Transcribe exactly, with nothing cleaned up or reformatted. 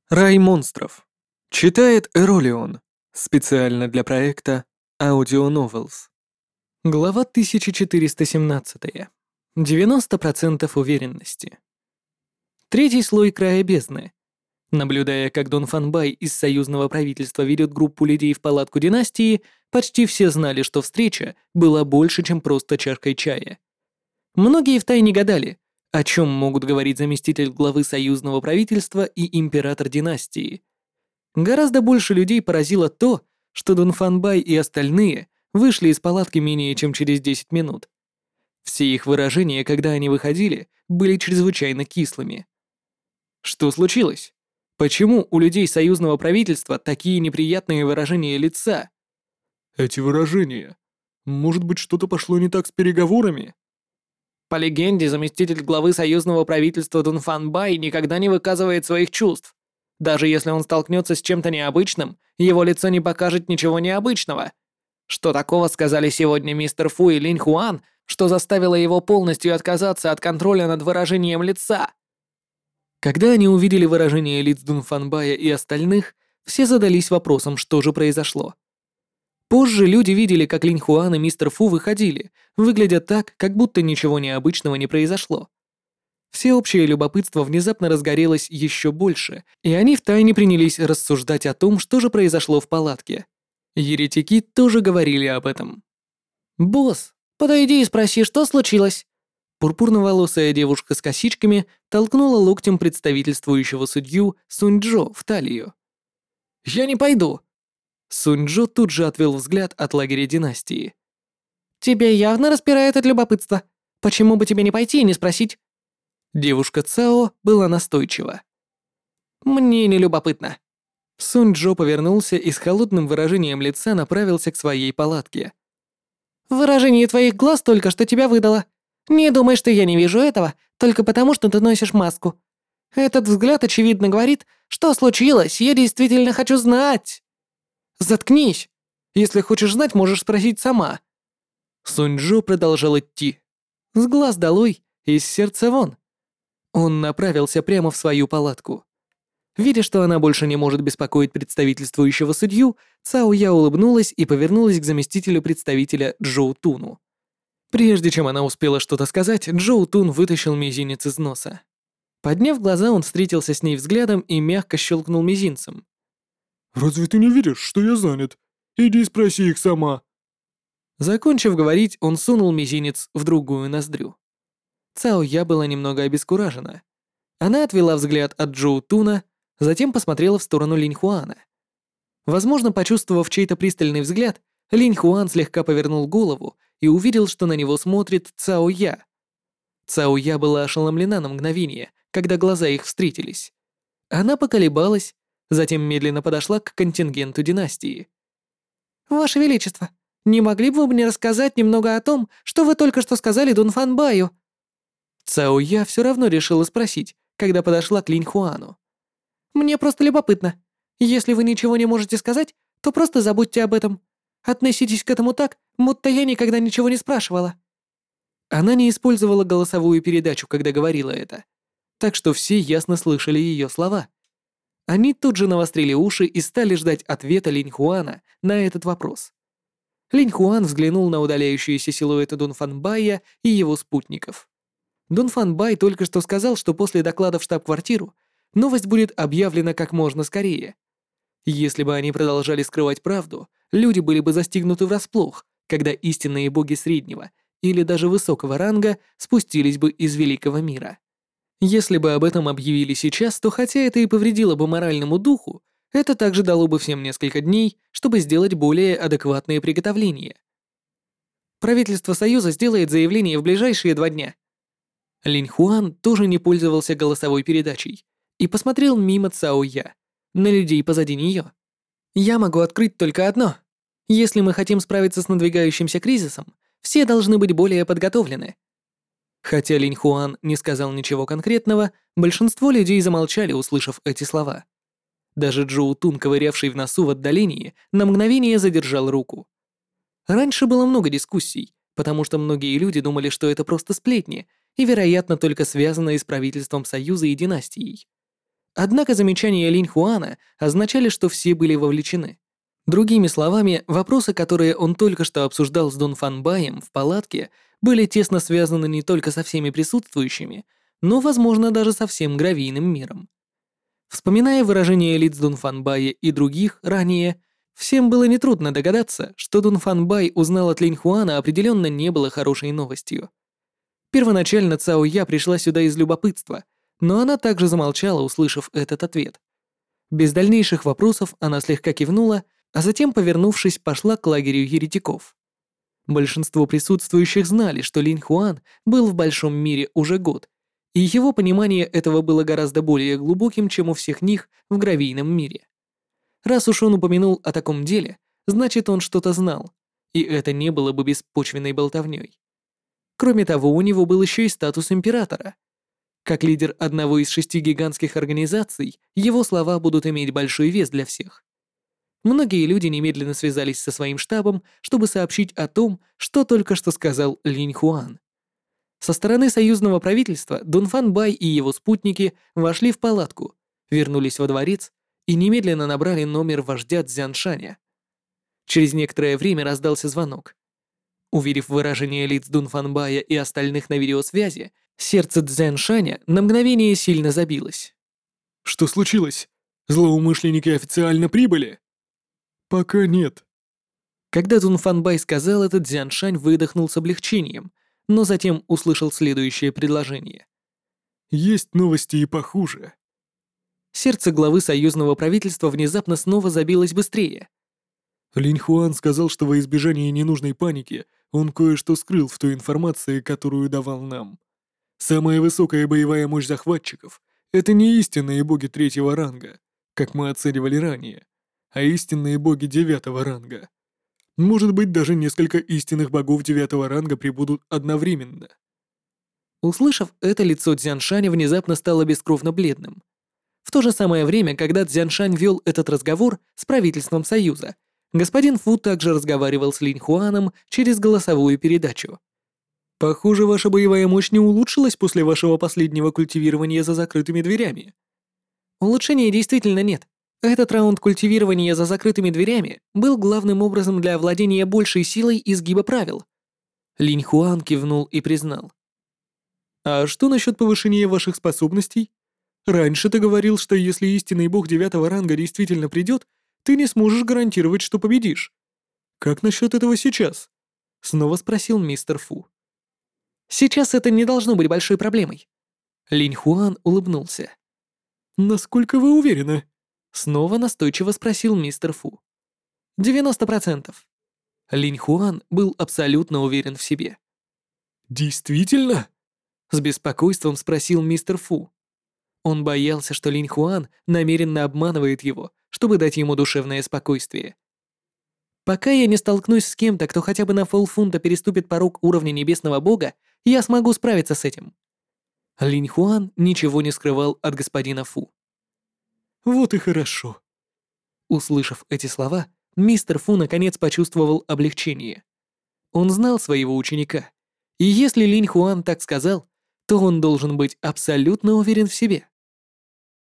Рай монстров. Читает Эролион. Специально для проекта Audio Novels. Глава тысяча четыреста семнадцать. девяносто процентов уверенности. Третий слой края бездны. Наблюдая, как Дун Фанбай из союзного правительства ведет группу людей в палатку династии, почти все знали, что встреча была больше, чем просто чашкой чая. Многие втайне гадали, о чем могут говорить заместитель главы союзного правительства и император династии. Гораздо больше людей поразило то, что Дун Фанбай и остальные вышли из палатки менее чем через десять минут. Все их выражения, когда они выходили, были чрезвычайно кислыми. Что случилось? Почему у людей союзного правительства такие неприятные выражения лица? Эти выражения. Может быть, что-то пошло не так с переговорами? По легенде, заместитель главы союзного правительства Дун Фанбай никогда не выказывает своих чувств. Даже если он столкнется с чем-то необычным, его лицо не покажет ничего необычного. Что такого сказали сегодня мистер Фу и Линь Хуан, что заставило его полностью отказаться от контроля над выражением лица? Когда они увидели выражение лиц Дун Фанбая и остальных, все задались вопросом, что же произошло. Позже люди видели, как Линь Хуан и мистер Фу выходили, выглядя так, как будто ничего необычного не произошло. Всеобщее любопытство внезапно разгорелось еще больше, и они втайне принялись рассуждать о том, что же произошло в палатке. Еретики тоже говорили об этом. «Босс, подойди и спроси, что случилось?» Пурпурноволосая девушка с косичками толкнула локтем представительствующего судью Сунь-Джо в талию. «Я не пойду!» Сунь-Джо тут же отвел взгляд от лагеря династии. «Тебя явно распирает от любопытства. Почему бы тебе не пойти и не спросить?» Девушка Цао была настойчива. «Мне не любопытно». Сунь-Джо повернулся и с холодным выражением лица направился к своей палатке. «Выражение твоих глаз только что тебя выдало. Не думай, что я не вижу этого, только потому, что ты носишь маску. Этот взгляд, очевидно, говорит, что случилось, я действительно хочу знать». «Заткнись! Если хочешь знать, можешь спросить сама». Сунь-Джо продолжал идти. С глаз долой, из сердца вон. Он направился прямо в свою палатку. Видя, что она больше не может беспокоить представительствующего судью, Цао Я улыбнулась и повернулась к заместителю представителя Джоу Туну. Прежде чем она успела что-то сказать, Джоу Тун вытащил мизинец из носа. Подняв глаза, он встретился с ней взглядом и мягко щелкнул мизинцем. «Разве ты не видишь, что я занят? Иди спроси их сама». Закончив говорить, он сунул мизинец в другую ноздрю. Цао Я была немного обескуражена. Она отвела взгляд от Джоу Туна, затем посмотрела в сторону Линь Хуана. Возможно, почувствовав чей-то пристальный взгляд, Линь Хуан слегка повернул голову и увидел, что на него смотрит Цао Я. Цао Я была ошеломлена на мгновение, когда глаза их встретились. Она поколебалась, затем медленно подошла к контингенту династии. «Ваше Величество, не могли бы вы мне рассказать немного о том, что вы только что сказали Дун Фанбаю?» Цао Я все равно решила спросить, когда подошла к Линь Хуану. «Мне просто любопытно. Если вы ничего не можете сказать, то просто забудьте об этом. Относитесь к этому так, будто я никогда ничего не спрашивала». Она не использовала голосовую передачу, когда говорила это, так что все ясно слышали ее слова. Они тут же навострили уши и стали ждать ответа Линь Хуана на этот вопрос. Линь Хуан взглянул на удаляющиеся силуэты Дун Фанбая и его спутников. Дун Фанбай только что сказал, что после доклада в штаб-квартиру новость будет объявлена как можно скорее. Если бы они продолжали скрывать правду, люди были бы застигнуты врасплох, когда истинные боги среднего или даже высокого ранга спустились бы из великого мира. Если бы об этом объявили сейчас, то хотя это и повредило бы моральному духу, это также дало бы всем несколько дней, чтобы сделать более адекватные приготовления. Правительство Союза сделает заявление в ближайшие два дня. Линь Хуан тоже не пользовался голосовой передачей и посмотрел мимо Цао Я, на людей позади нее. «Я могу открыть только одно. Если мы хотим справиться с надвигающимся кризисом, все должны быть более подготовлены». Хотя Линь Хуан не сказал ничего конкретного, большинство людей замолчали, услышав эти слова. Даже Джоу Тун, ковырявший в носу в отдалении, на мгновение задержал руку. Раньше было много дискуссий, потому что многие люди думали, что это просто сплетни и, вероятно, только связанные с правительством Союза и династией. Однако замечания Линь Хуана означали, что все были вовлечены. Другими словами, вопросы, которые он только что обсуждал с Дун Фанбаем в палатке, были тесно связаны не только со всеми присутствующими, но, возможно, даже со всем гравийным миром. Вспоминая выражения лиц Дун Фанбая и других ранее, всем было нетрудно догадаться, что Дун Фанбай узнал от Линь Хуана определенно не было хорошей новостью. Первоначально Цао Я пришла сюда из любопытства, но она также замолчала, услышав этот ответ. Без дальнейших вопросов она слегка кивнула, а затем, повернувшись, пошла к лагерю еретиков. Большинство присутствующих знали, что Линь Хуан был в большом мире уже год, и его понимание этого было гораздо более глубоким, чем у всех них в гравийном мире. Раз уж он упомянул о таком деле, значит, он что-то знал, и это не было бы беспочвенной болтовней. Кроме того, у него был еще и статус императора. Как лидер одного из шести гигантских организаций, его слова будут иметь большой вес для всех. Многие люди немедленно связались со своим штабом, чтобы сообщить о том, что только что сказал Линь Хуан. Со стороны союзного правительства Дун Фан Бай и его спутники вошли в палатку, вернулись во дворец и немедленно набрали номер вождя Цзяншаня. Через некоторое время раздался звонок. Увидев выражение лиц Дун Фан Бая и остальных на видеосвязи, сердце Цзяншаня на мгновение сильно забилось. Что случилось? Злоумышленники официально прибыли? Пока нет. Когда Дун Фан Бай сказал это, Цзяншань выдохнул с облегчением, но затем услышал следующее предложение. Есть новости и похуже. Сердце главы союзного правительства внезапно снова забилось быстрее. Линь Хуан сказал, что во избежание ненужной паники он кое-что скрыл в той информации, которую давал нам. Самая высокая боевая мощь захватчиков — это не истинные боги третьего ранга, как мы оценивали ранее, а истинные боги девятого ранга. Может быть, даже несколько истинных богов девятого ранга прибудут одновременно. Услышав это, лицо Цзяншаня внезапно стало бескровно бледным. В то же самое время, когда Цзяншань вел этот разговор с правительством Союза, господин Фу также разговаривал с Линь Хуаном через голосовую передачу. «Похоже, ваша боевая мощь не улучшилась после вашего последнего культивирования за закрытыми дверями». Улучшения действительно нет. Этот раунд культивирования за закрытыми дверями был главным образом для овладения большей силой изгиба правил. Линь Хуан кивнул и признал. «А что насчет повышения ваших способностей? Раньше ты говорил, что если истинный бог девятого ранга действительно придет, ты не сможешь гарантировать, что победишь. Как насчет этого сейчас?» Снова спросил мистер Фу. «Сейчас это не должно быть большой проблемой». Линь Хуан улыбнулся. «Насколько вы уверены?» Снова настойчиво спросил мистер Фу. девяносто процентов. Линь Хуан был абсолютно уверен в себе. «Действительно?» С беспокойством спросил мистер Фу. Он боялся, что Линь Хуан намеренно обманывает его, чтобы дать ему душевное спокойствие. «Пока я не столкнусь с кем-то, кто хотя бы на полфунта переступит порог уровня небесного бога, я смогу справиться с этим». Линь Хуан ничего не скрывал от господина Фу. «Вот и хорошо». Услышав эти слова, мистер Фу наконец почувствовал облегчение. Он знал своего ученика, и если Линь Хуан так сказал, то он должен быть абсолютно уверен в себе.